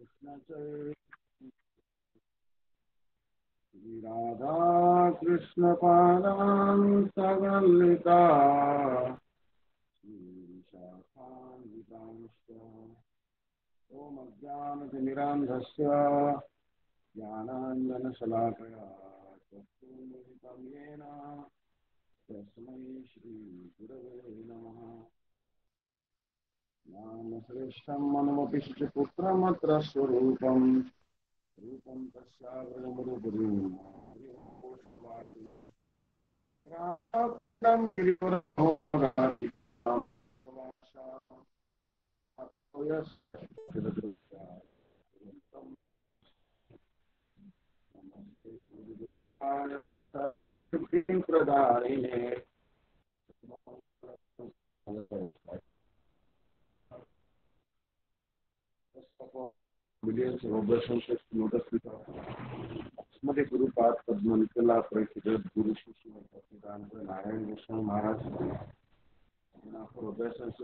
कृष्ण राधा कृष्ण पादान् सगलिता श्रीशाखान्वितांश्च ॐ अज्ञानतिमिरान्धस्य ज्ञानाञ्जनशलाकया चक्षुर्मिलितं येन तस्मै श्रीगुरवे नमः। नामश्रेष्ठं मनुमपि पुत्रमत्र स्वरूपम् रूपं तस्याग्रजमुरुपुरीं रामं गिरिवरमोहनाति प्रदायिने millions of obeisance lotus feet Smriti Gurupath Padma Nikala Presidat Guru Shishya Bhaktivedanta Narayan Goswami Maharaj for obeisances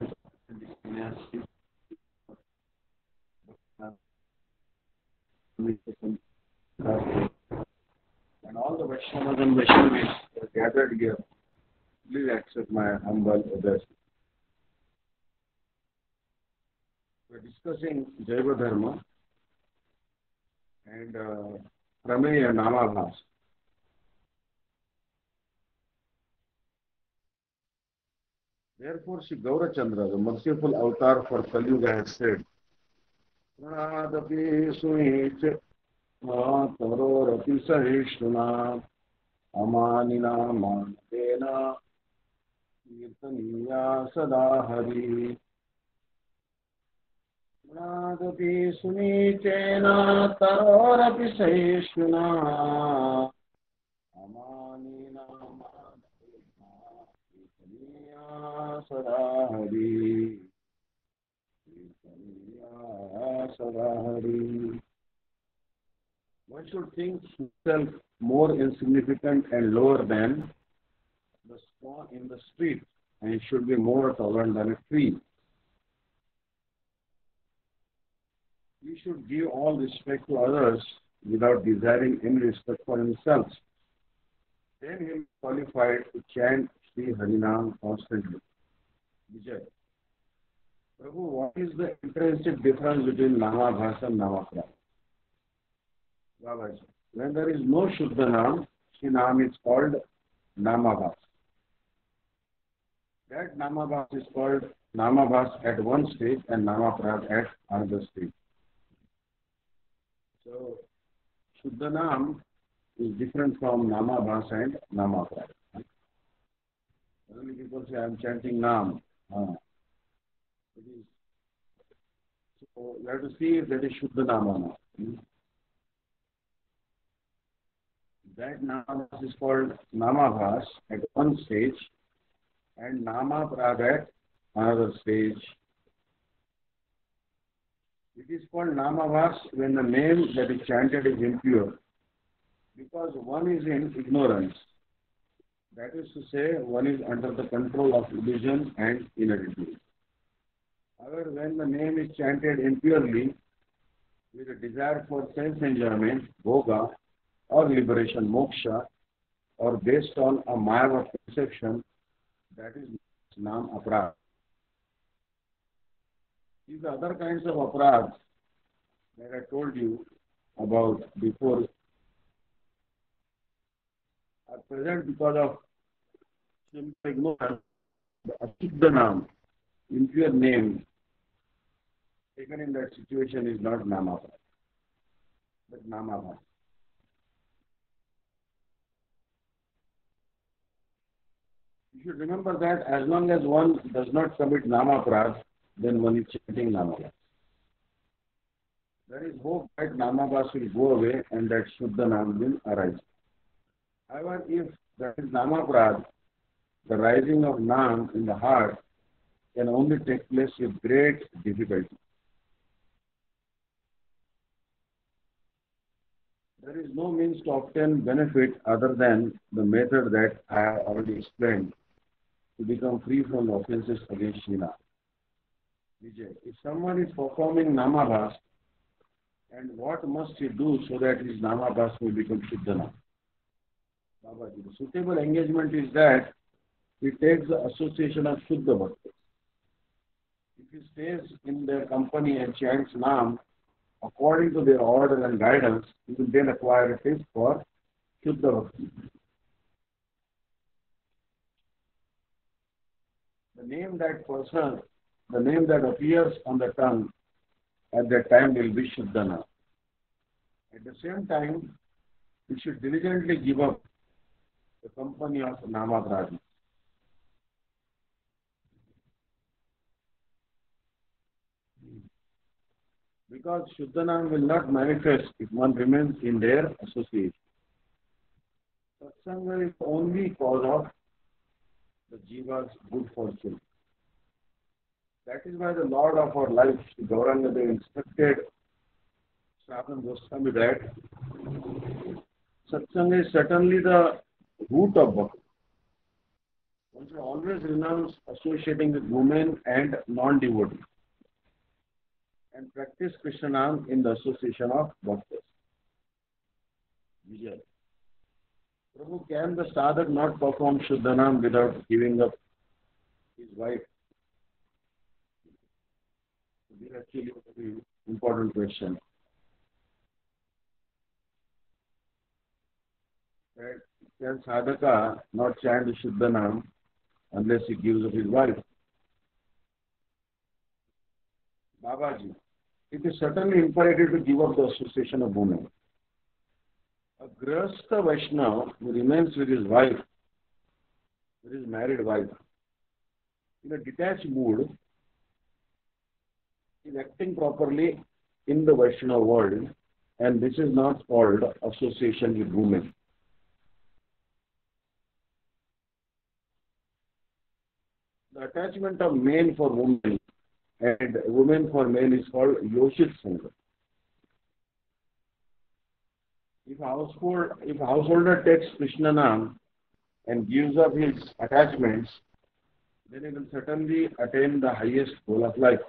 and all the Vaishnavas and Vaishnavis gathered here, please accept my humble obeisance. We are discussing Jaiva Dharma and Prameya Namabhas. Therefore, Sri Gaurachandra, the merciful avatar for Kali Yuga, has said, Pranadapi suiche Matharorapi sahishnuna Amanina manatena Kirtaniya sadahari Pranadapi sunichena Tarorapi sahishnuna Amanina manatena sadahari One should think himself more insignificant and lower than the stone in the street, and he should be more tolerant than a tree. He should give all respect to others without desiring any respect for himself. Then he will be qualified to chant Sri Harinam constantly. Vijay. Prabhu, what is the intrinsic difference between Namabhas and Namaprabha? When there is no Shuddha Nam, Sri Nam is called Namabhas. That Namabhas is called Namabhas at one stage and Namaprabha at another stage. So, Shuddha Nam is different from Namabhas and Namaprabha. Many people say, I am chanting Nam. So, you have to see if that is Shuddha Nama. That Namabhas is called Namabhas at one stage and Namaprabha at another stage. It is called Namabhas when the name that is chanted is impure, because one is in ignorance. That is to say, one is under the control of illusion and inability. However, when the name is chanted impurely, with a desire for sense enjoyment, bhoga, or liberation, moksha, or based on a maya of perception, that is Nam Aparadh. These other kinds of aparadhs that I told you about before are present because of simple ignorance. The Ashuddha Nam, impure name, taken in that situation is not Namabhas, but Namabhas. You should remember that as long as one does not commit Namaprad, then one is chanting Namabhas. There is hope that Namabhas will go away and that Shuddha Nam will arise. However, if there is Namaprad, the rising of Nam in the heart can only take place with great difficulty. There is no means to obtain benefit other than the method that I have already explained to become free from offenses against Srila. Vijay, if someone is performing Namabhas And what must he do so that his Namabhas will become Shuddhana? Babaji, the suitable engagement is that he takes the association of Shuddha Bhakti. If he stays in their company and chants Nam according to their order and guidance, he will then acquire a taste for Shuddha Bhakti. The name that person, the name that appears on the tongue at that time will be Shuddhana. At the same time, we should diligently give up the company of Namabrahma. Because Shuddhanam will not manifest if one remains in their association. Satsanga is the only cause of the Jiva's good fortune. That is why the Lord of our life, Gauranga Dev, instructed Shravan Goswami that Satsanga is certainly the root of bhakti. One should always renounce associating with women and non-devotees and practice Krishnanam in the association of bhaktas. Vijay. Prabhu, can the sadhak not perform Shuddhanam without giving up his wife? This is actually a very important question. Right? Can sadhaka not chant Shuddhanam unless he gives up his wife? Babaji, it is certainly imperative to give up the association of women. A Grihastha Vaishnava who remains with his wife, with his married wife, in a detached mood, is acting properly in the Vaishnava world, and this is not called association with women. The attachment of men for women and women for men is called Yoshit Sangha. If householder takes Krishna Nam and gives up his attachments, then he will certainly attain the highest goal of life.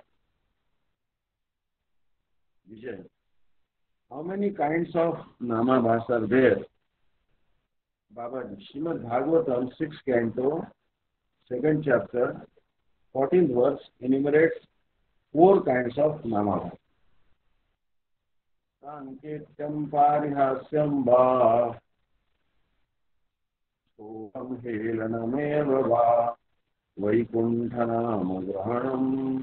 Vijay, how many kinds of Namabhas are there? Babaji, Srimad Bhagavatam, 6th canto, 2nd chapter, 14th verse enumerates 4 kinds of Namabhas. Sanketyam parihasyam va, soham helanameva va, Vaikunthanam grahanam,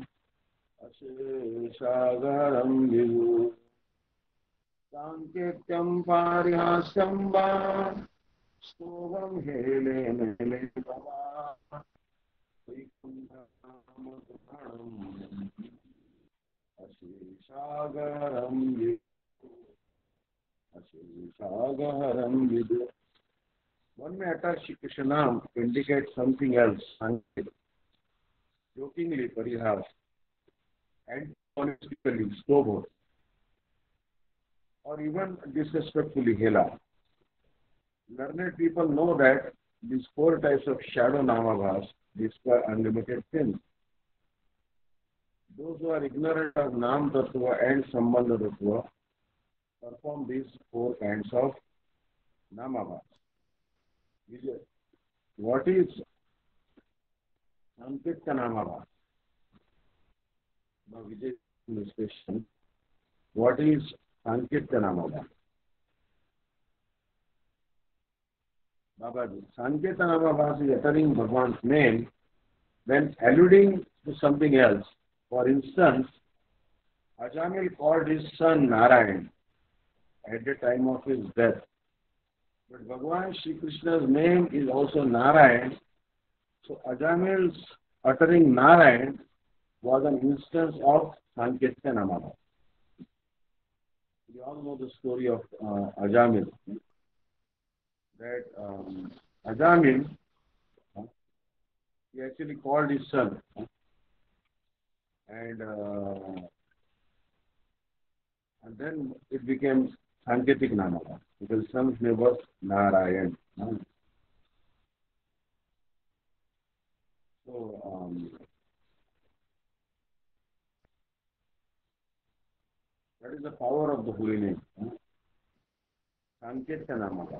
asheshagaram vidu. Sanketyam parihasyam va, soham helanameva va, Vaikunthanam grahanam, asheshagaram vidu. One may attach Krishnanam to indicate something else, jokingly, parihas, and honestically, stobot, or even disrespectfully, hela. Learned people know that these 4 types of shadow namabhas display unlimited sins. Those who are ignorant of Nam Tattva and Sambandha Tattva perform these 4 kinds of namabhas. What is Sankirta namabhas? Now, Vijay, this question. What is Sankirta namabhas? Babaji, Sankirta namabhas is uttering Bhagwan's name when alluding to something else. For instance, Ajamil called his son Narayan at the time of his death. But Bhagwan Shri Krishna's name is also Narayan. So Ajamil's uttering Narayan was an instance of Sankirta namabhas. We all know the story of Ajamil. That Ajamil, he actually called his son, and then it became Sankirtik Namabhas, because his son's name was Narayan. So, That is the power of the holy name. Sanketya Namava.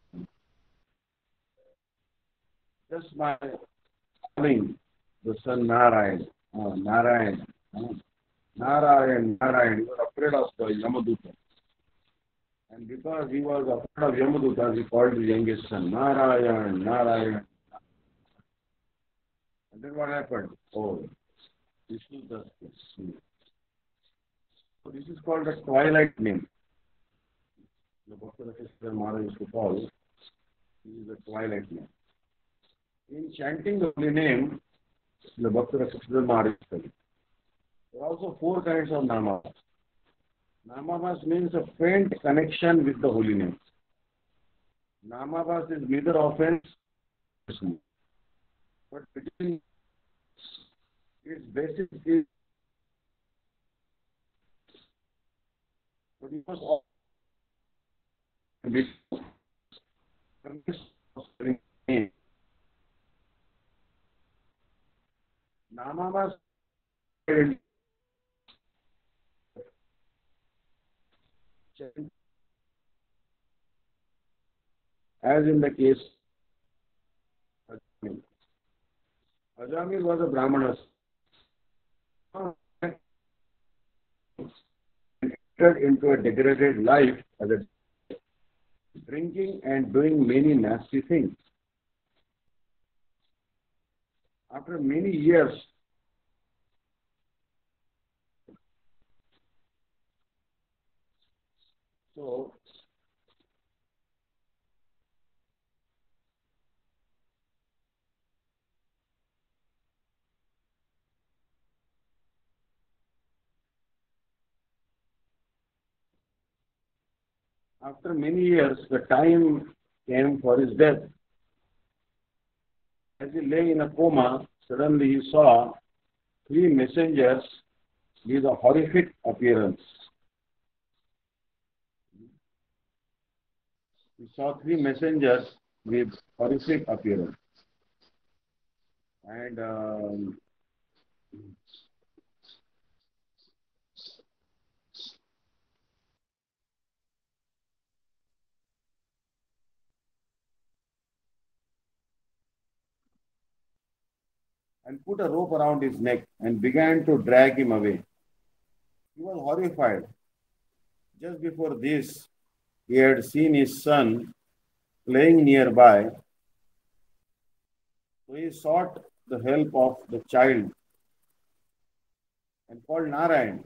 Just by calling the son Narayan, Narayan, Narayan, Narayan, he was afraid of the Yamaduta. And because he was afraid of Yamaduta, he called his youngest son Narayan, Narayan. And then what happened? Oh, Vishnu Das. So this is called the twilight name. The Bhakta Rakshasthra Maharaj used to call this is the twilight name. In chanting the holy name, the Bhakta Rakshasthra Maharaj said, there are also four kinds of namas. Namavas means a faint connection with the holy name. Namavas is neither offense, but between its basis is but you must Namavas as in the case Ajamil. Ajamil was a Brahmana. Entered into a degraded life as a drinking and doing many nasty things. After many years, so after many years, the time came for his death. As he lay in a coma, suddenly he saw three messengers with a horrific appearance. He saw three messengers with horrific appearance. And put a rope around his neck and began to drag him away. He was horrified. Just before this, he had seen his son playing nearby. So he sought the help of the child and called Narayan.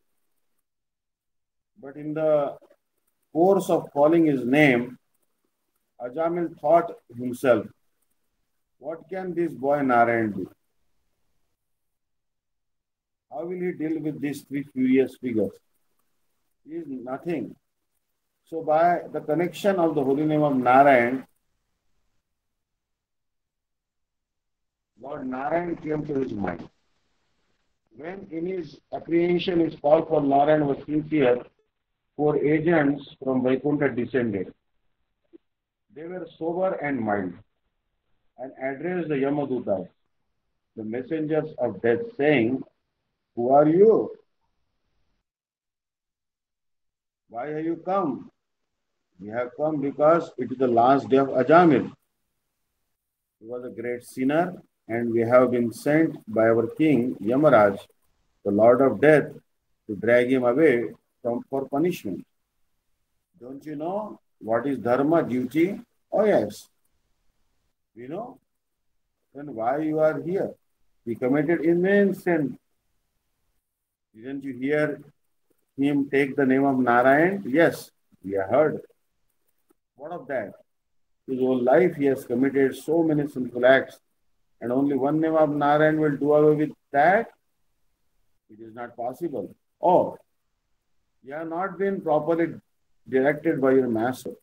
But in the course of calling his name, Ajamil thought himself, what can this boy Narayan do? How will he deal with these three furious figures? He is nothing. So by the connection of the holy name of Narayan, Lord Narayan came to his mind. When in his apprehension his call for Narayan was sincere, four agents from Vaikuntha descended. They were sober and mild and addressed the Yamadutas, the messengers of death, saying, who are you? Why have you come? We have come because it is the last day of Ajamil. He was a great sinner, and we have been sent by our king, Yamaraj, the Lord of Death, to drag him away for punishment. Don't you know what is dharma, duty? Oh yes. You know? Then why you are here? He committed immense sin. Didn't you hear him take the name of Narayan? Yes, we have heard. What of that? His whole life he has committed so many sinful acts, and only one name of Narayan will do away with that? It is not possible. Oh, you have not been properly directed by your master.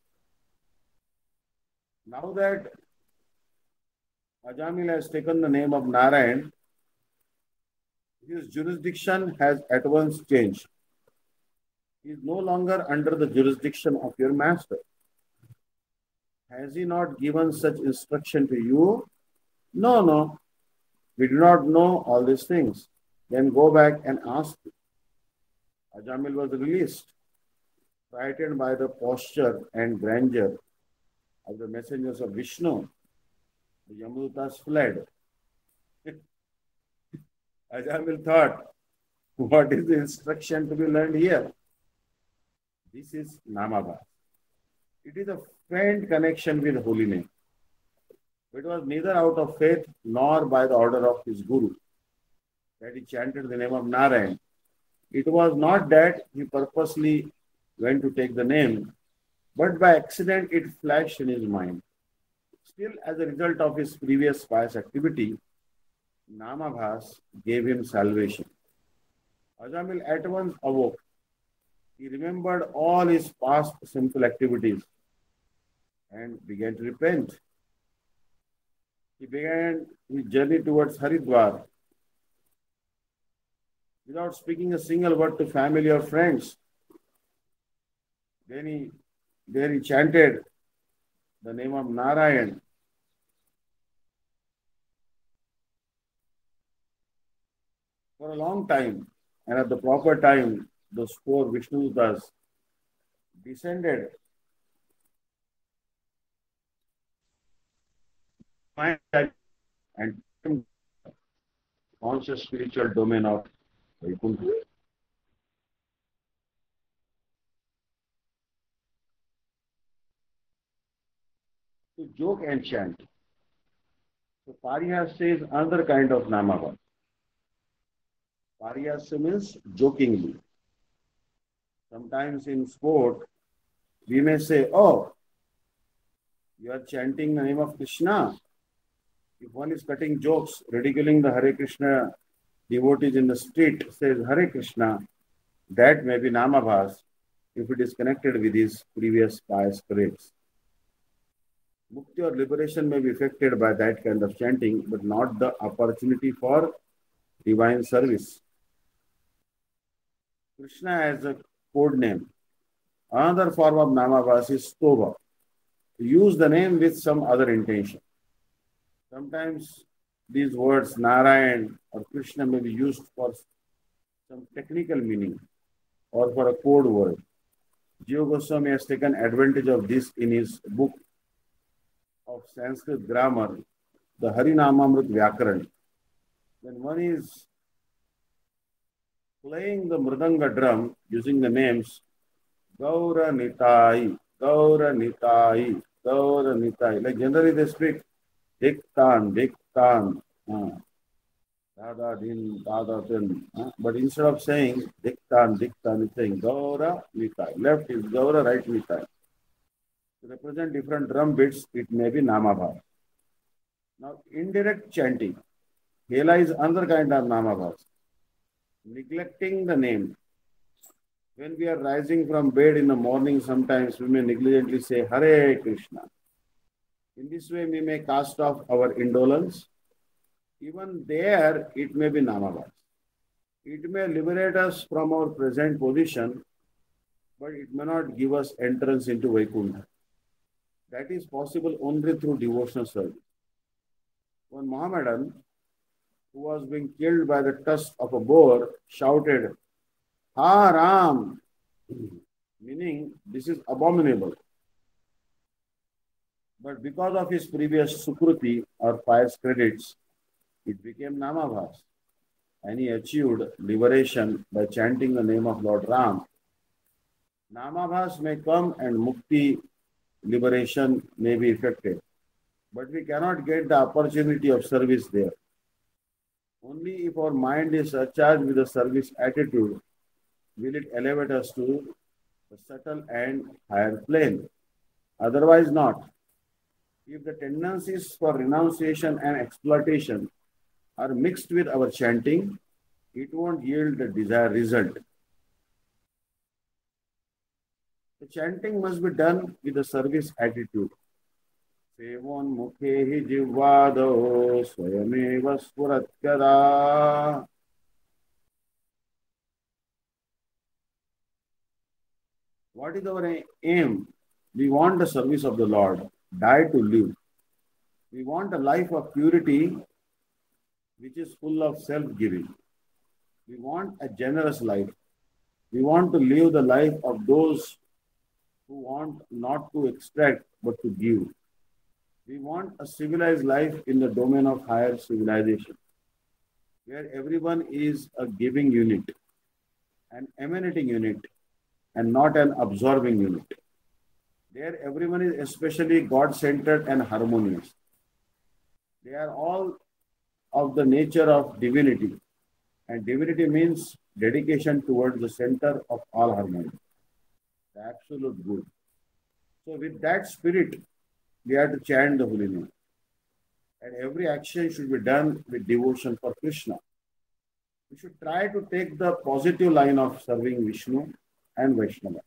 Now that Ajamil has taken the name of Narayan, his jurisdiction has at once changed. He is no longer under the jurisdiction of your master. Has he not given such instruction to you? No. We do not know all these things. Then go back and ask him. Ajamil was released, frightened by the posture and grandeur of the messengers of Vishnu. The Yamadutas fled. Ajamil thought, what is the instruction to be learned here? This is Namabha. It is a faint connection with holy name. It was neither out of faith nor by the order of his guru that he chanted the name of Narayan. It was not that he purposely went to take the name, but by accident it flashed in his mind. Still, as a result of his previous pious activity, Namabhas gave him salvation. Ajamil at once awoke. He remembered all his past sinful activities and began to repent. He began his journey towards Haridwar without speaking a single word to family or friends. There he chanted the name of Narayan. For a long time, and at the proper time, those four Vishnudutas descended and conscious spiritual domain of Vaikuntha. To joke and chant. So Parihasya is another kind of Namava. Parihasya means jokingly. Sometimes in sport, we may say, oh, you are chanting the name of Krishna. If one is cutting jokes, ridiculing the Hare Krishna devotees in the street, says Hare Krishna, that may be Namabhas if it is connected with his previous pious parades. Mukti or liberation may be affected by that kind of chanting, but not the opportunity for divine service. Krishna has a code name. Another form of Namabhas is Stova. Use the name with some other intention. Sometimes these words Narayan or Krishna may be used for some technical meaning or for a code word. Jiva Goswami has taken advantage of this in his book of Sanskrit grammar, the Harinamamrit Vyakaran. When one is playing the Mridanga drum using the names Gaura Nitai, Gaura Nitai, Gaura Nitai, like generally they speak Diktan, Diktan, Dada Din, Dada Din. But instead of saying Diktan, Diktan, it's saying Gaura Nitai. Left is Gaura, right Nitai. To represent different drum beats, it may be Namabha. Now, indirect chanting. Hela is another kind of Namabha. Neglecting the name. When we are rising from bed in the morning, sometimes we may negligently say Hare Krishna. In this way, we may cast off our indolence. Even there, it may be Namabhas. It may liberate us from our present position, but it may not give us entrance into Vaikuntha. That is possible only through devotional service. One Mohammedan who was being killed by the tusk of a boar shouted, Haram, meaning this is abominable. But because of his previous sukruti or pious credits, it became Namabhas, and he achieved liberation by chanting the name of Lord Ram. Namabhas may come and mukti, liberation may be effected, but we cannot get the opportunity of service there. Only if our mind is surcharged with a service attitude will it elevate us to a subtle and higher plane. Otherwise not. If the tendencies for renunciation and exploitation are mixed with our chanting, it won't yield the desired result. The chanting must be done with a service attitude. Sevon mukhehi jivvado swayameva spuratkada. What is our aim? We want the service of the Lord, die to live. We want a life of purity which is full of self-giving. We want a generous life. We want to live the life of those who want not to extract but to give. We want a civilized life in the domain of higher civilization, where everyone is a giving unit, an emanating unit, and not an absorbing unit. There, everyone is especially God centered and harmonious. They are all of the nature of divinity, and divinity means dedication towards the center of all harmony, the absolute good. So, with that spirit, we have to chant the holy name. And every action should be done with devotion for Krishna. We should try to take the positive line of serving Vishnu and Vaishnava.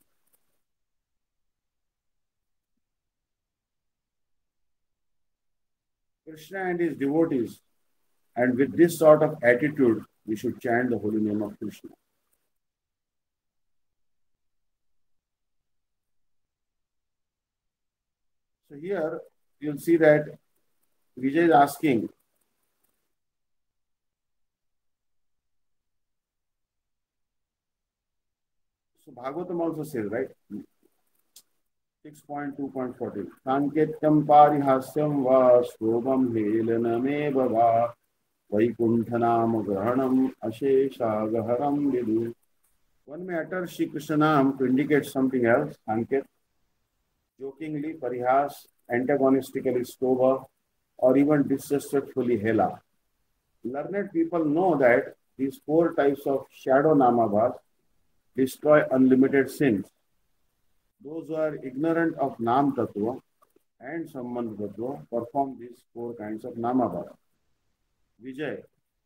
Krishna and his devotees, and with this sort of attitude, we should chant the holy name of Krishna. So here you'll see that Vijay is asking, so Bhagavatam also says, right? 6.2.14. Sanketyam parihasyam va shobam helaname va vaikuntanam grahanam asheshagaharam vidu. One may utter Shri Krishna Nam to indicate something else, Sanket, jokingly, parihas, antagonistically, stova, or even disrespectfully, hela. Learned people know that these four types of shadow namabhas destroy unlimited sins. Those who are ignorant of Nam Tattva and Sambandh Tattva perform these four kinds of namabhas. Vijay,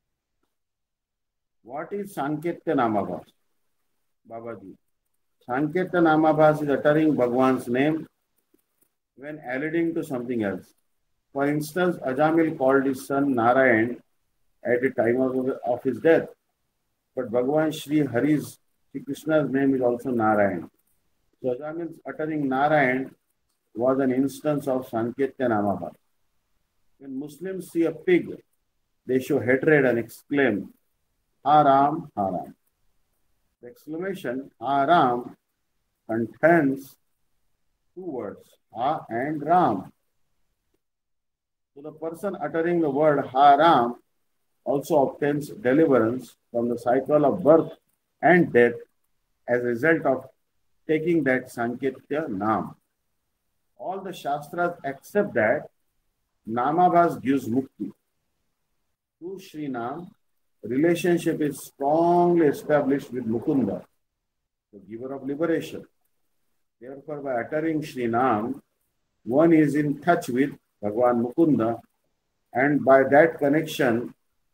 what is Sanketya namabhas? Babaji. Sanketya namabhas is uttering Bhagwan's name when alluding to something else. For instance, Ajamil called his son Narayan at the time of his death. But Bhagwan Sri Hari's, Sri Krishna's name is also Narayan. So Ajamil's uttering Narayan was an instance of Sanketya namabhas. When Muslims see a pig, they show hatred and exclaim, Haram, Haram. The exclamation Haram contains two words, Ha and Ram. So the person uttering the word Haram also obtains deliverance from the cycle of birth and death as a result of taking that Sanketya Nam. All the Shastras accept that Namabhas gives mukti. Through Sri Nam, relationship is strongly established with Mukunda, the giver of liberation. Therefore, by uttering Sri Nam, one is in touch with Bhagwan Mukunda, and by that connection,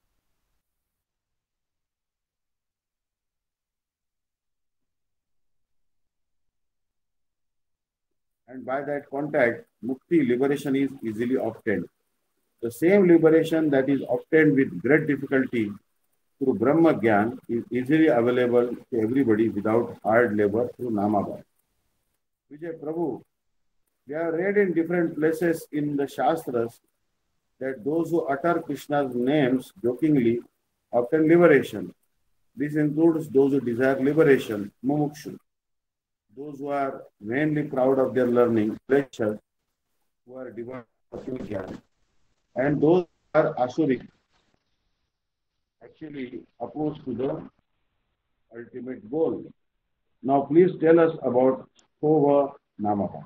and by that contact, mukti, liberation is easily obtained. The same liberation that is obtained with great difficulty through Brahma Gyan is easily available to everybody without hard labor through Namabha. Vijay Prabhu, we have read in different places in the Shastras that those who utter Krishna's names jokingly obtain liberation. This includes those who desire liberation, mumukshu, those who are vainly proud of their learning, pleasure, who are devoid of Gyan, and those who are asuric, actually opposed to the ultimate goal. Now, please tell us about Stova Namaha.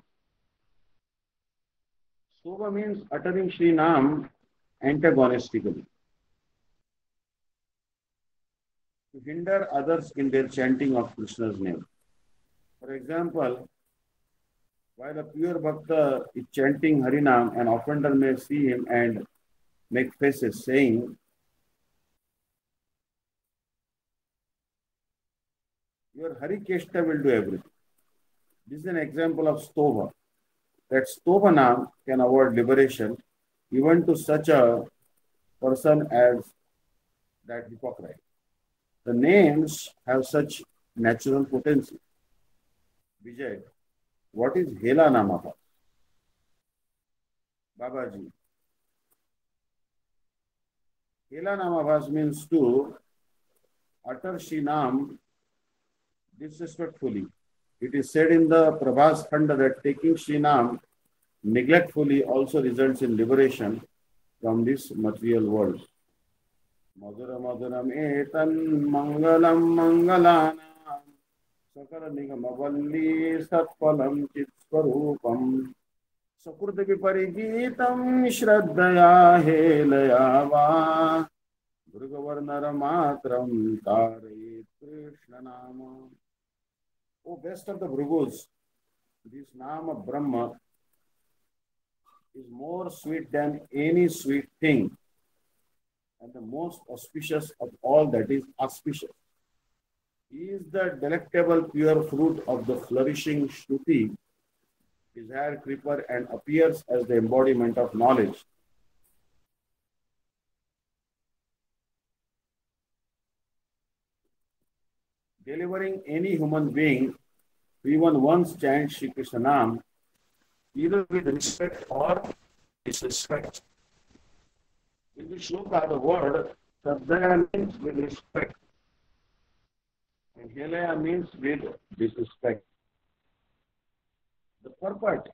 Stova means uttering Sri Nam antagonistically, to hinder others in their chanting of Krishna's name. For example, while a pure bhakta is chanting Harinam, an offender may see him and make faces saying, your Harikeshta will do everything. This is an example of Stova. That Stovanam can award liberation even to such a person as that hypocrite. The names have such natural potency. Vijay, what is Hela Namaha? Babaji. Hela Namabhas means to utter Shri Nam disrespectfully. It is said in the Prabhas Khanda that taking Srinam neglectfully also results in liberation from this material world. Madhura Madhuram etan mangalam mangalanam sakala nigamavalli satpalam chitsvarupam Sakurta Viparigitam Shraddhaya Helayava Durgavarnara Matram Tarayet Krishna Nama. O best of the Bhrugus, this Nama Brahma is more sweet than any sweet thing and the most auspicious of all that is auspicious. He is the delectable pure fruit of the flourishing Shruti, his hair creeper and appears as the embodiment of knowledge. Delivering any human being who even once chants Shri Krishna Nam, either with respect or disrespect. In this shloka, the word Shraddhaya means with respect, and Helaya means with disrespect. The purport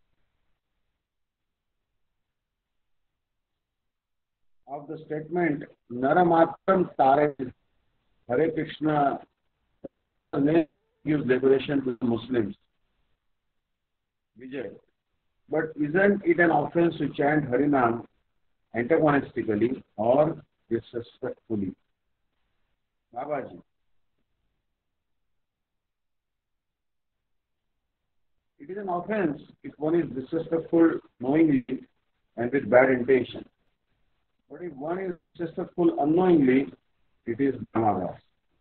of the statement Naramatram Tare Hare Krishna name gives liberation to the Muslims. Vijay. But isn't it an offense to chant Harinam antagonistically or disrespectfully? Babaji. It is an offense if one is disrespectful knowingly and with bad intention. But if one is disrespectful unknowingly, it is Namabhas.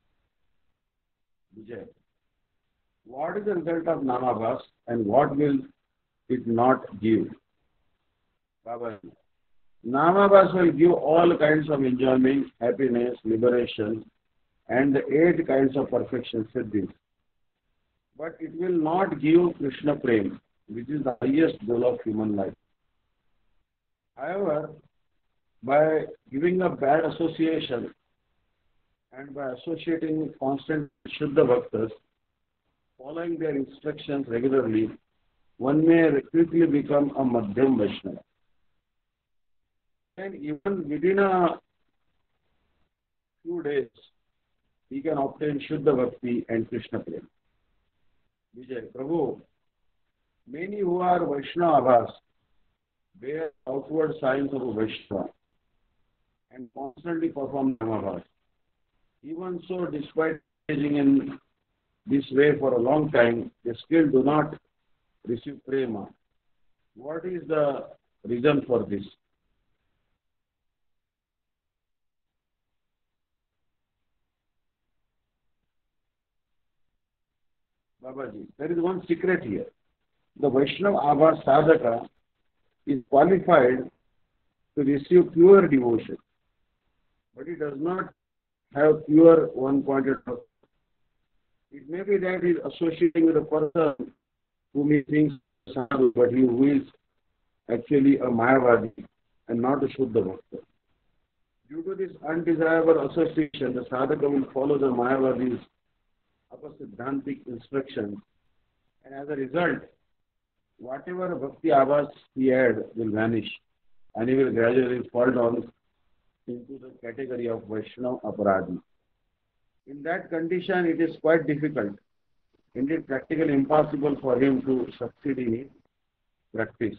Vijay. What is the result of Namabhas and what will it not give? Babaji. Namabhas will give all kinds of enjoyment, happiness, liberation, and the 8 kinds of perfection siddhis. But it will not give Krishna Prem, which is the highest goal of human life. However, by giving a bad association and by associating constant Shuddha Bhaktas, following their instructions regularly, one may quickly become a Madhyam Vaishnava. And even within a few days, he can obtain Shuddha Bhakti and Krishna Prem. Vijay, Prabhu, many who are Vaishnavas bear outward signs of a Vaishnava and constantly perform Namabhas. Even so, despite engaging in this way for a long time, they still do not receive prema. What is the reason for this? Babaji, there is one secret here. The Vaishnava Abha Sadhaka is qualified to receive pure devotion, but he does not have pure one-pointed love. It may be that he is associating with a person whom he thinks sadhu, but who is actually a Mayavadi and not a Shuddha Bhakta. Due to this undesirable association, the sadhaka will follow the Mayavadi's Apasiddhantic instructions, and as a result, whatever bhakti avas he had will vanish, and he will gradually fall down into the category of Vaishnava Aparadhi. In that condition, it is quite difficult, indeed practically impossible for him to succeed in his practice.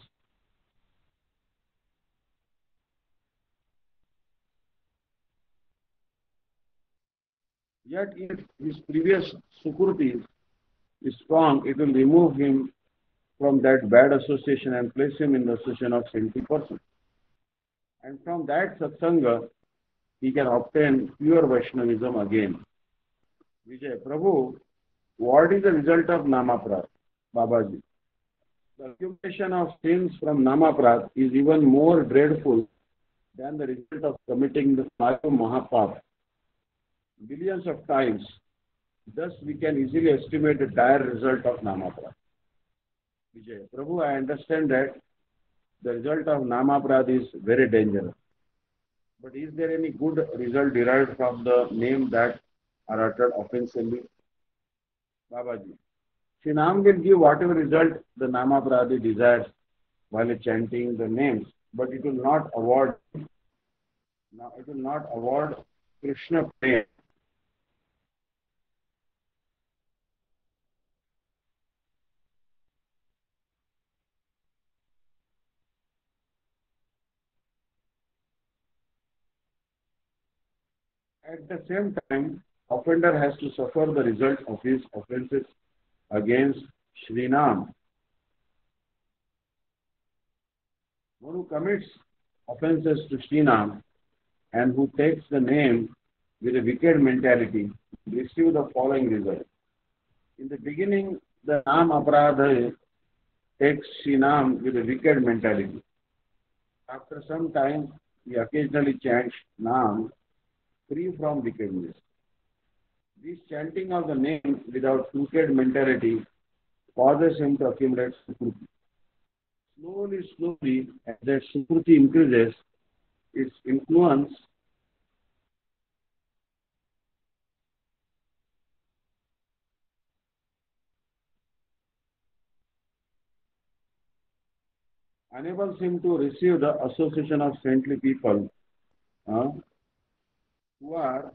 Yet, if his previous sukruti is strong, it will remove him from that bad association and place him in the association of saintly person. And from that satsanga, he can obtain pure Vaishnavism again. Vijay, Prabhu, what is the result of Namaprad? Babaji. The accumulation of sins from Namaprad is even more dreadful than the result of committing the five Mahapap billions of times. Thus, we can easily estimate the dire result of Namaprad. Vijay, Prabhu, I understand that the result of Namaprad is very dangerous. But is there any good result derived from the name that are uttered offensively? Babaji. Shri Nam will give whatever result the Namapradi desires while chanting the names, but it will not award. Now, it will not award Krishna prem. At the same time, offender has to suffer the result of his offences against Shri Nam. One who commits offences to Shri Nam and who takes the name with a wicked mentality receive the following result. In the beginning, the Nam Aparadha takes Shri Nam with a wicked mentality. After some time, he occasionally chants Nam free from wickedness. This chanting of the name without wicked mentality causes him to accumulate Sukruti. Slowly, as that Sukruti increases, its influence enables him to receive the association of saintly people uh, who are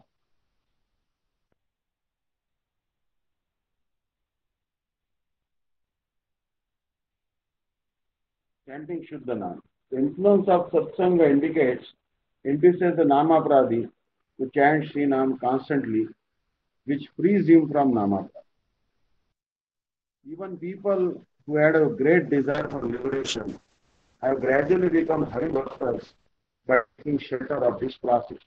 chanting Shuddha. The influence of Satsanga induces the Namapradi to chant Sri Nam constantly, which frees him from Namapradi. Even people who had a great desire for liberation have gradually become Hari Bhaktas by taking shelter of this process.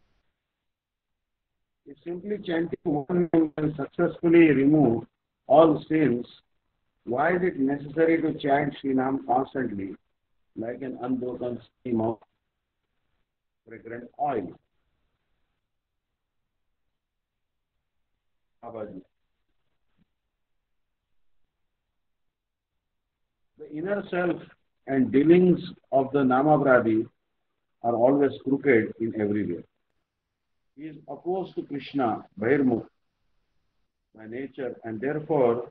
If simply chanting one name can successfully remove all sins, why is it necessary to chant Sri Nam constantly like an unbroken stream of fragrant oil? Babaji. The inner self and dealings of the Namapradi are always crooked in every way. He is opposed to Krishna, Bhairmukh, by nature, and therefore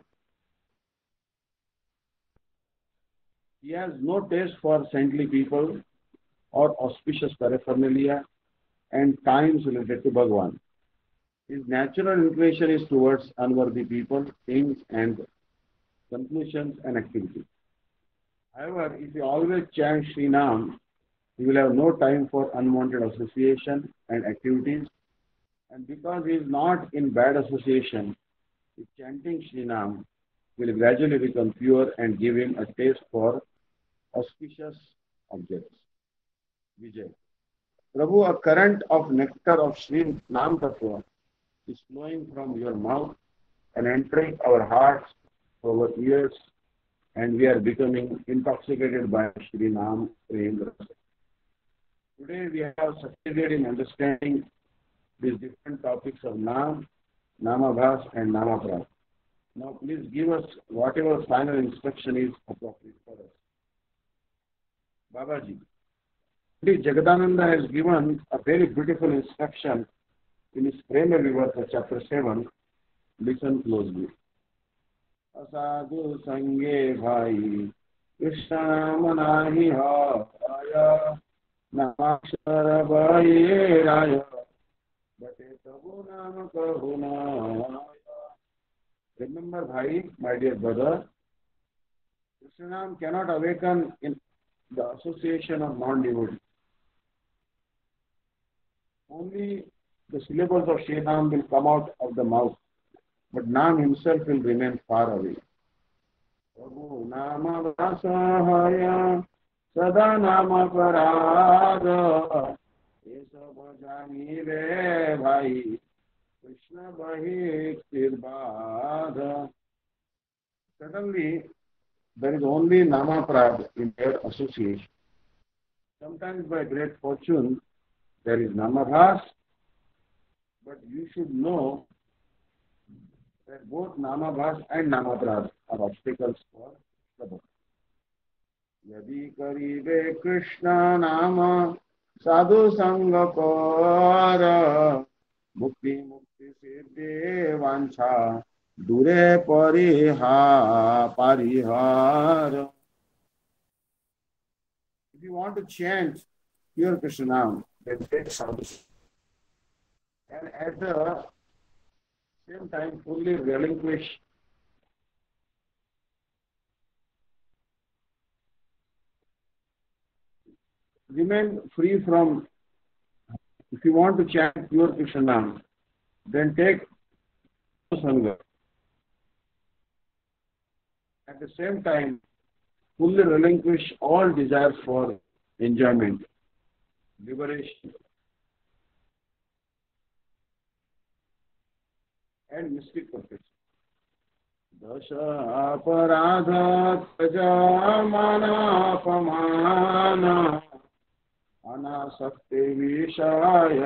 he has no taste for saintly people or auspicious paraphernalia and times related to Bhagavan. His natural inclination is towards unworthy people, things, and conclusions and activities. However, if he always chants Sri Nam, he will have no time for unwanted association and activities. And because he is not in bad association, his chanting Sri Nam will gradually become pure and give him a taste for auspicious objects. Vijay. Prabhu, a current of nectar of Sri Nam Tattva is flowing from your mouth and entering our hearts, our ears, and we are becoming intoxicated by Sri Nam Prem Rasa. Today we have succeeded in understanding these different topics of Nam, Namabhas, and Namaprad. Now please give us whatever final instruction is appropriate for us. Babaji, Jagadananda has given a very beautiful instruction in his Prema Vivarta, chapter 7. Listen closely. Asadu Sange Bhai Krishna Manahi Haya Namakshara Bhai Raya Bate Tabu Nam Kahuna. Remember, Bhai, my dear brother, Krishnanam cannot awaken in the association of non-devotees. Only the syllables of Shri Nam will come out of the mouth, but Nam himself will remain far away. Prabhu Nama Vasahaya Sada Nama Parada Esa Bhajani Re Bhai Krishna Bhai Tirbadha. Suddenly, there is only Namaprad in their association. Sometimes by great fortune, there is Namabhas, but you should know that both Namabhas and Namaprad are obstacles for the bhakti. Yadi karibe Krishna Nama Sadhu Sangha Para Mukti Mukti Siddhi Vancha Dure parihar. If you want to chant pure Krishna Nam, then take sadhu. And at the same time, fully relinquish. Remain free from, if you want to chant pure Krishna Nam, then take Sangha. At the same time, fully relinquish all desires for enjoyment, liberation, and mystic perfection. दश अपराध प्रजामानापमान अनासक्ति विषय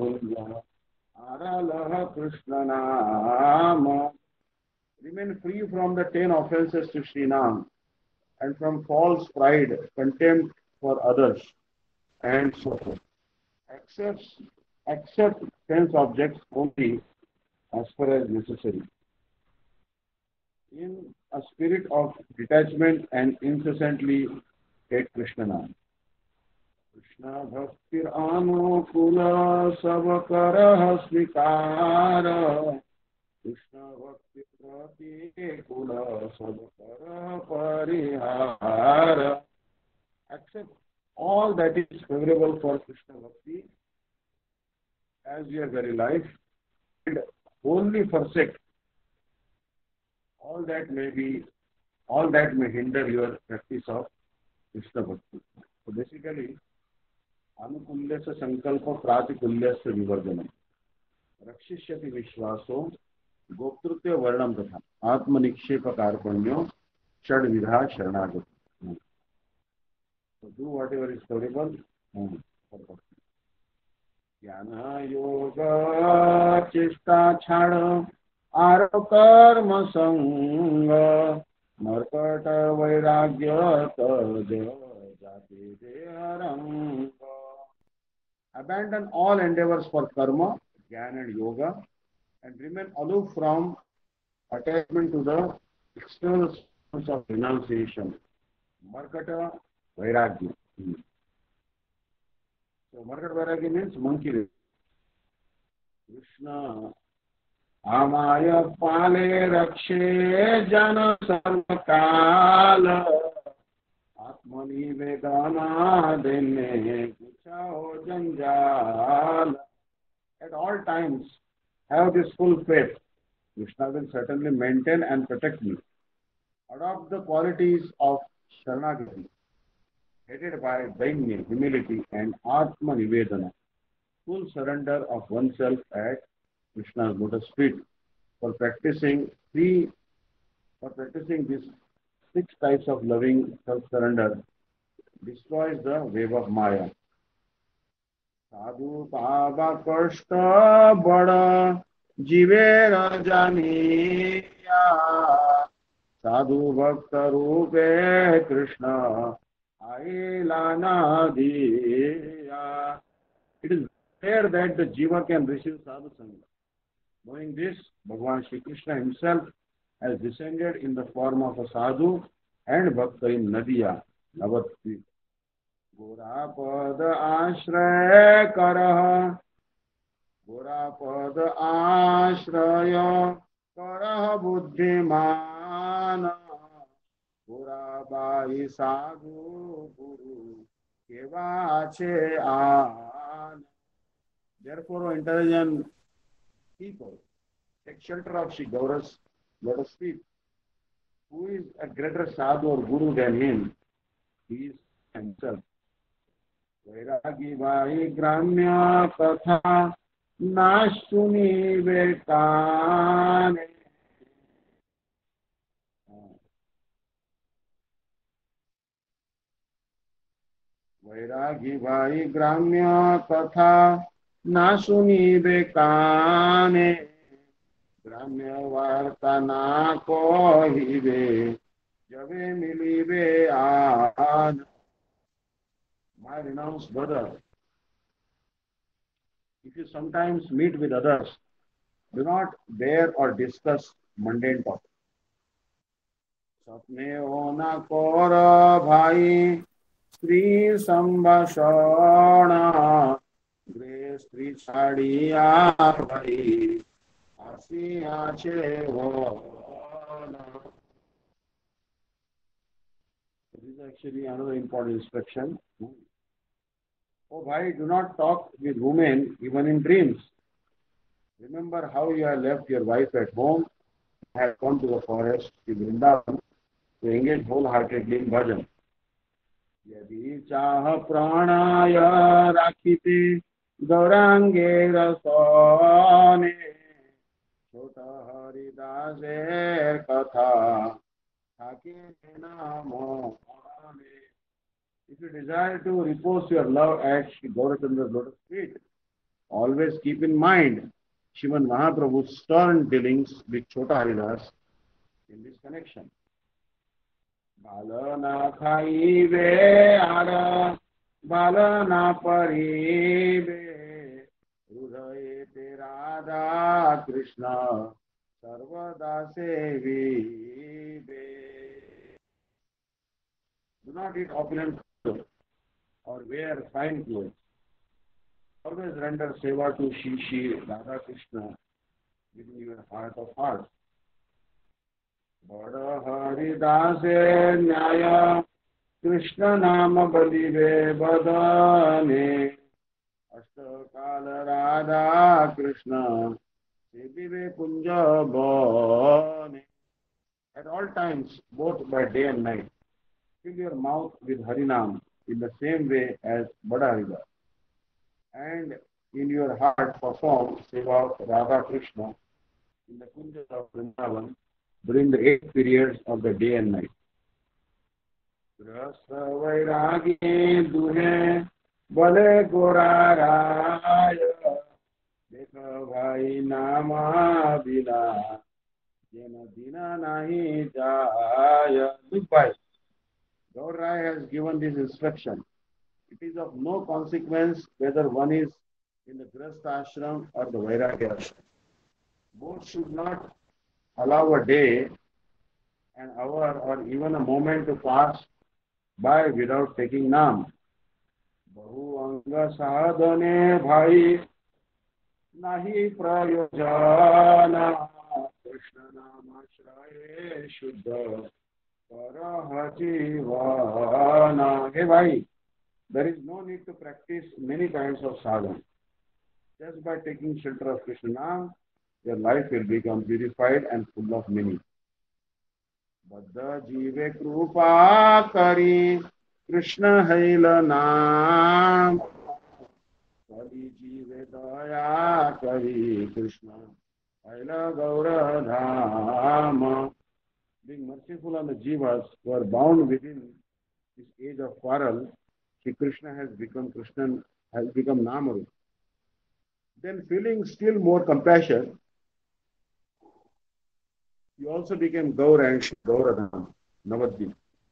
आरलह कृष्ण नाम. Remain free from the 10 offenses to Sri Nam and from false pride, contempt for others, and so forth. Accept, accept sense objects only as far as necessary. In a spirit of detachment and incessantly take Krishna Nam. Krishna Bhaktir Anukula Savakara Svikara. Krishna Bhakti Prati Kula Sabakara Parihara. Accept all that is favorable for Krishna Bhakti as your very life and only forsake all that may hinder your practice of Krishna Bhakti. So basically, Anukulyasya Sankalpa Pratikulyasya Vivardhanam. Rakshishyati Vishwaso Goptrutya Varnam Tatha Atma Nikshepa Karpanyo Shad Vidha Sharanagati. So do whatever is favorable for Bhakti. Jnana Yoga Chista Chhada Aro Karma Sangha Markata Vairagya Taja Jati Deharanga. Abandon all endeavors for karma, jnana and yoga, and remain aloof from attachment to the external source of renunciation. Markata Vairagya. So Markata Vairagya means monkey. Krishna Amaya Pale Rakshe Jana Sarvakala Atmani Vedana Dene Kuchao Janjala. At all times, have this full faith. Krishna will certainly maintain and protect me. Adopt the qualities of Sharanagati, headed by Dainya, humility, and Atma Nivedana, full surrender of oneself at Krishna's lotus feet. For practicing these 6 types of loving self-surrender destroys the wave of Maya. Sadhu Baba Kashta Bada Jivera Janiya Sadhu Bhakta Rupe Krishna Ailana Diya. It is rare that the Jiva can receive Sadhu Sangha. Knowing this, Bhagavan Shri Krishna himself has descended in the form of a sadhu and bhakta in Nadiya, Navadvip. Gorapad Ashraya Karaha Gorapad Ashraya Karaha Buddhimana Gorabai Sadhu Guru Kevache An. Therefore, O intelligent people, take shelter of Shri Gaura's lotus feet. Who is a greater sadhu or guru than him? He is himself. Vairagi vai gramya katha nashuni vetane. Vairagi vai gramya katha nashuni bekane. Gramya varta na kohibe jave milibe aan. My renounced brother, if you sometimes meet with others, do not bear or discuss mundane topic. Sapne ona kor bhai Sri Sambhashana Gre Sri Chadiya bhai Asiya che vona. This is actually another important instruction. Oh bhai, do not talk with women even in dreams. Remember how you have left your wife at home, had gone to the forest, to Vrindavan, to engage wholeheartedly in bhajan. यदि चाह प्राणाय राखिते गौरांगे रसने छोटा हरिदासे कथा थाके नाम आने. If you desire to repose your love at Sri Gaurachandra's lotus feet, always keep in mind Shriman Mahaprabhu's stern dealings with Chota Haridas in this connection. Balana khaibe ara, balana paribe, Hrudaye te Radha Krishna, sarvada sevibe. Do not eat opulent food or wear fine clothes. Always render seva to Shri Radha Krishna within your heart of hearts. Bada Haridase Nyaya Krishna Nama Balive Badane Ashtakala Radha Krishna Sebive Kunja Bane. At all times, both by day and night, fill your mouth with Harinam in the same way as Bada Haridas. And in your heart perform Seva of Radha Krishna in the Kunjas of Vrindavan during the 8 periods of the day and night. Grasa Vairagi Duhe Bale Goraraya Dekha Bhai Nama Bila Jena Dina Nahi Jaya. Look by. Gaur Rai has given this instruction. It is of no consequence whether one is in the Grasta ashram or the Vairagya ashram. Both should not allow a day, an hour, or even a moment to pass by without taking Naam. Bahu anga sadhane bhai nahi prayojana Krishna nama shraye shuddha parahajivana. Hey bhai, there is no need to practice many kinds of sadhana. Just by taking shelter of Krishna Naam, your life will become purified and full of meaning. Baddha jive krupa kari Krishna haila naam. Kali jive daya kari Krishna haila gaura dhama. Being merciful on the jivas who are bound within this age of quarrel, Shri Krishna has become Namarup. Then feeling still more compassion, he also became Gaur and Shri Gauradham, Navadvip.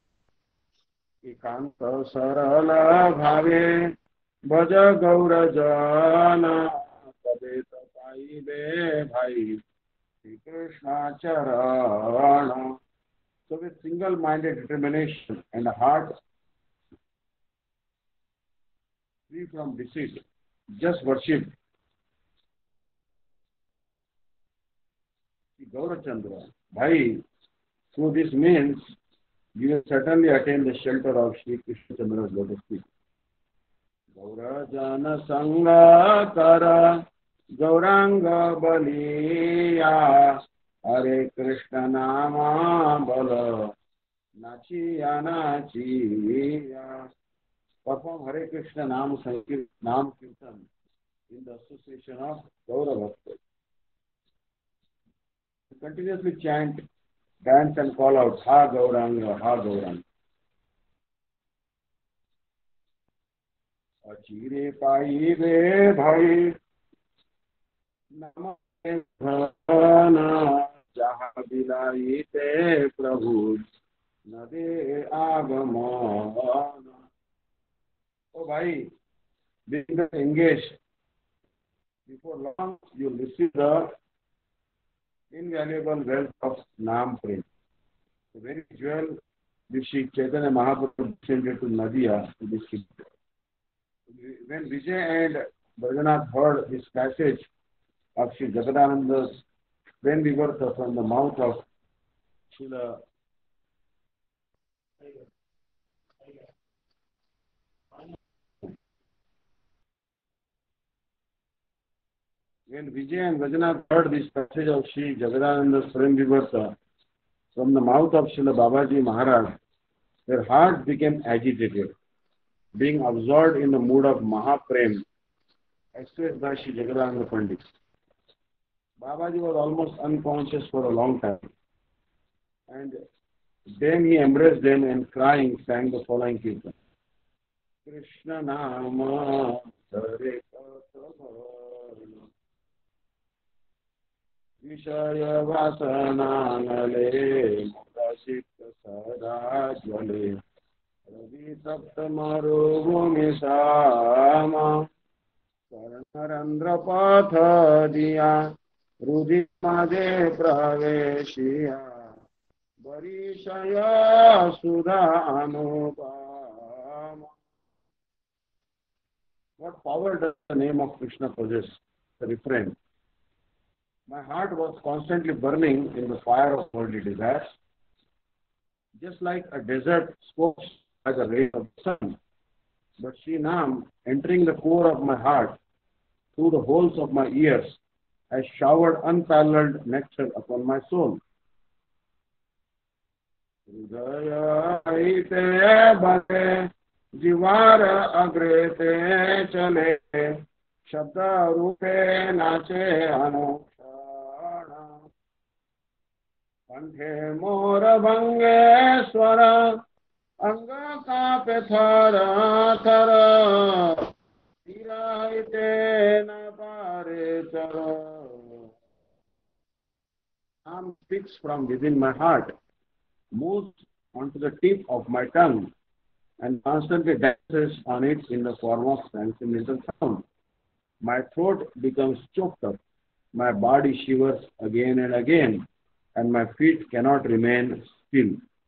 Ekanta sarala bhave bhaja gaurajana tabeta paibe bhai Shri Krishna charana. So with single-minded determination and a heart free from deceit, just worship Gaurachandra. Bhai, through this means, you will certainly attain the shelter of Sri Krishna Chandra's lotus feet. Gaurajana Sangha Kara Gauranga Baliya Hare Krishna Nama Bala Nachiya Nachiya. Perform Hare Krishna Nam Kirtan in the association of Gaura Bhakta. Continuously chant, dance and call out Ha Gauranga, Ha Gauranga. Achire Paibe Bhai Namaste Bhana Jaha Bilaite Prabhu Nade Agamana. Oh Bhai, being engaged, before long you will receive the invaluable wealth of Nam Prem. The very jewel which Sri Chaitanya Mahaprabhu descended to Nadia to distribute. When Vijay and Bharganath heard this passage of Sri Jagadananda's Prem Vivarta from the mouth of Srila when Vijay and Bharganath heard this passage of Sri Jagadananda's Prem Vivarta from the mouth of Srila Babaji Maharaj, their hearts became agitated, being absorbed in the mood of Mahaprem expressed by Sri Jagadananda Pandit. Babaji was almost unconscious for a long time, and then he embraced them and crying sang the following kirtan. Krishna Nama Hare Vishaya Vasanangale Mudasik Sadajwale Ravi Saptamaru Bhumisama Karanarandra Patha Diya Rudhi Made Praveshiya Varishaya Sudha Anupama. What power does the name of Krishna possess? The refrain. My heart was constantly burning in the fire of worldly desires, just like a desert scorched by the rays of the sun. But Sri Nam, entering the core of my heart through the holes of my ears, has showered unparalleled nectar upon my soul. Jivar agrete chale shabda rupe nache anukshana kanthe mor bhange swara anga kape thara thara tiraite na pare chara. Nam speaks from within my heart, moves onto the tip of my tongue, and constantly dances on it in the form of transcendental sound. My throat becomes choked up, my body shivers again and again, and my feet cannot remain still.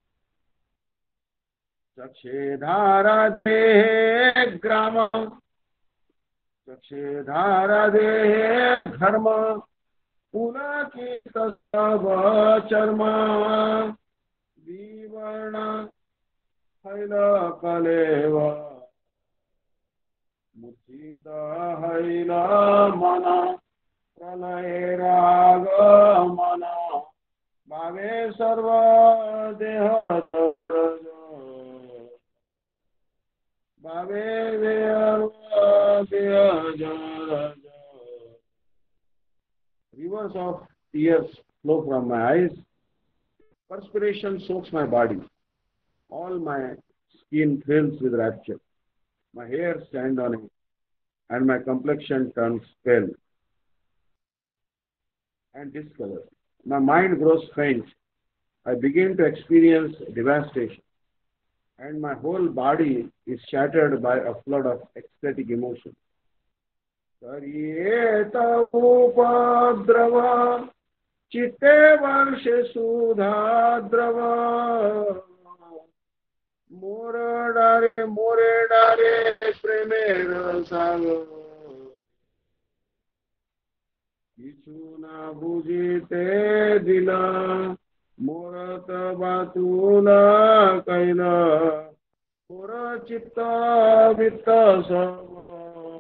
Chakshedhara de grama, Chakshedhara de dharma, Pulakita sava charma, Vivarna Haila Kaleva Muchita Haila Mana Pralay Raga Mana Bhave Sarva Deha Raja Bhave Vyarva Deha Raja. Rivers of tears flow from my eyes. Perspiration soaks my body. All my skin thrills with rapture. My hair stands on end, and my complexion turns pale and discolored. My mind grows faint. I begin to experience devastation, and my whole body is shattered by a flood of ecstatic emotion. Kariyeta upadrava chitte varshe sudhadrava more dare premer sago kichu na bujite dila morat batula kaila pura chitta vitta sava.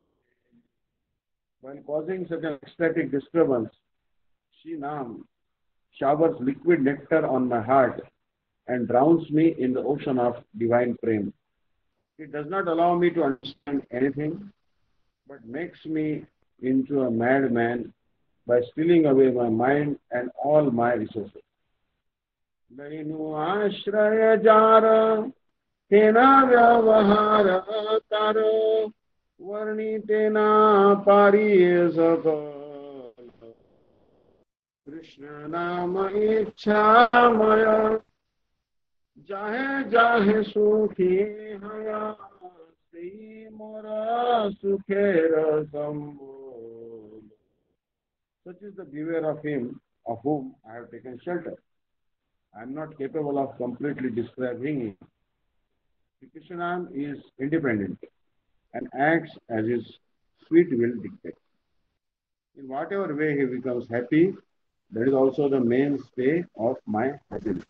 When causing such an ecstatic disturbance, Sri Nam showers liquid nectar on my heart and drowns me in the ocean of divine prem. It does not allow me to understand anything, but makes me into a madman by stealing away my mind and all my resources. Dainu ashraya jara tena vyavahara taro varnitena pari saka Krishna nama ichha maya Jahe jahe sukhi haya Sei mora sukhera sambol. Such is the beware of him of whom I have taken shelter. I am not capable of completely describing him. Sri Krishna is independent and acts as his sweet will dictates. In whatever way he becomes happy, that is also the mainstay of my happiness.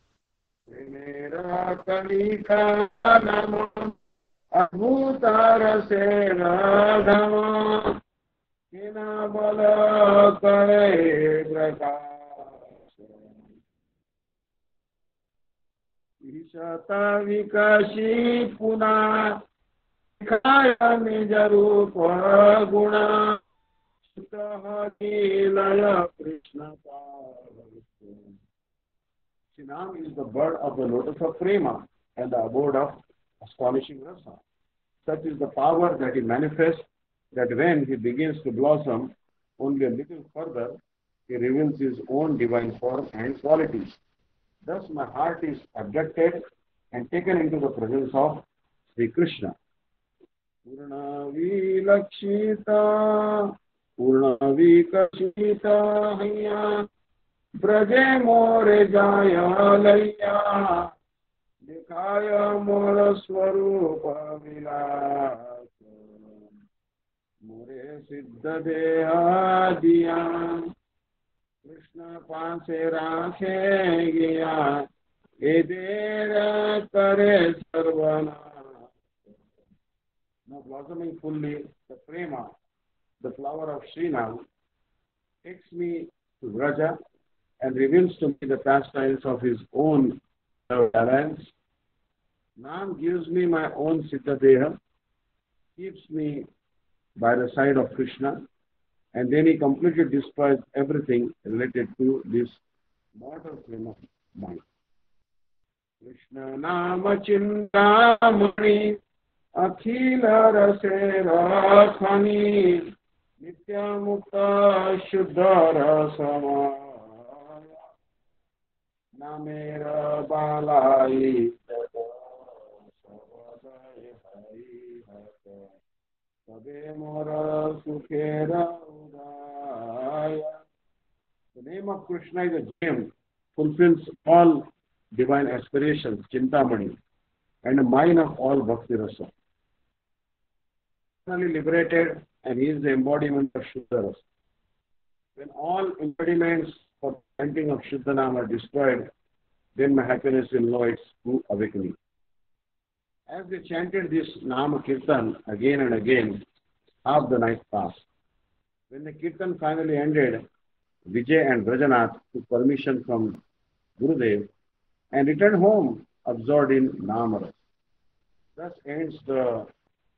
Mera kalika namo abhutar se radhama kina bala kare prakash ishata vikashi puna kaya nij rupa guna Laya Krishna Sinam is the bird of the lotus of Prema and the abode of astonishing rasa. Such is the power that he manifests that when he begins to blossom only a little further, he reveals his own divine form and qualities. Thus my heart is abducted and taken into the presence of Sri Krishna. Purna Vilakshita Purna Vikashita Haya Braje More Jaya Laya Dikhaya More Swarupa Vilas More Siddha Deha Diya Krishna Panse Rakhe Gya Edera Kare Sarvana. Now blossoming fully, the prema, the flower of Srinam, takes me to Vraja and reveals to me the pastimes of his own alliance. Nam gives me my own Siddha Deha, keeps me by the side of Krishna, and then he completely destroys everything related to this mortal frame of mind. Krishna Nama Chintamani Akhila Rase Rakhani Nitya Mukta Shuddha Rasamaya Namera Balai Sabe Mora Sukhera Udaya. The name of Krishna is a gem, fulfills all divine aspirations, Chintamani, and a mine of all Bhakti Rasa. Finally liberated, and he is the embodiment of Shuddha Rasa. When all impediments for chanting of Shuddhanam are destroyed, then my happiness will know its true awakening. As they chanted this Nama Kirtan again and again, half the night passed. When the Kirtan finally ended, Vijay and Rajanath took permission from Gurudev and returned home absorbed in Namaras. Thus ends the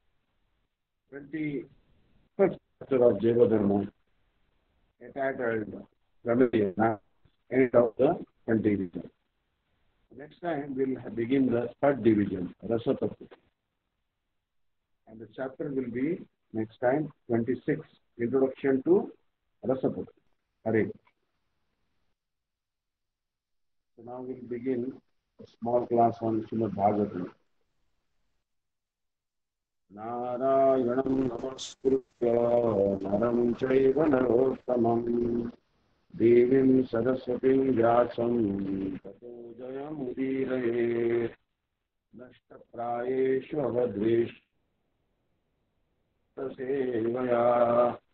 21st chapter of Jeva Dharma, entitled Ramayana, end of the 20th division. Next time we'll begin the third division, Rasa Tattva. And the chapter will be next time 26, Introduction to Rasa Tattva. Hare. So now we'll begin a small class on Srimad Bhagavatam. Narayanam Namaskritya Naram Chaiva Narottamam Devim Saraswatim Vyasam Tato Jayam Udiraye Nashta Prayeshu Avadvesh Tasevaya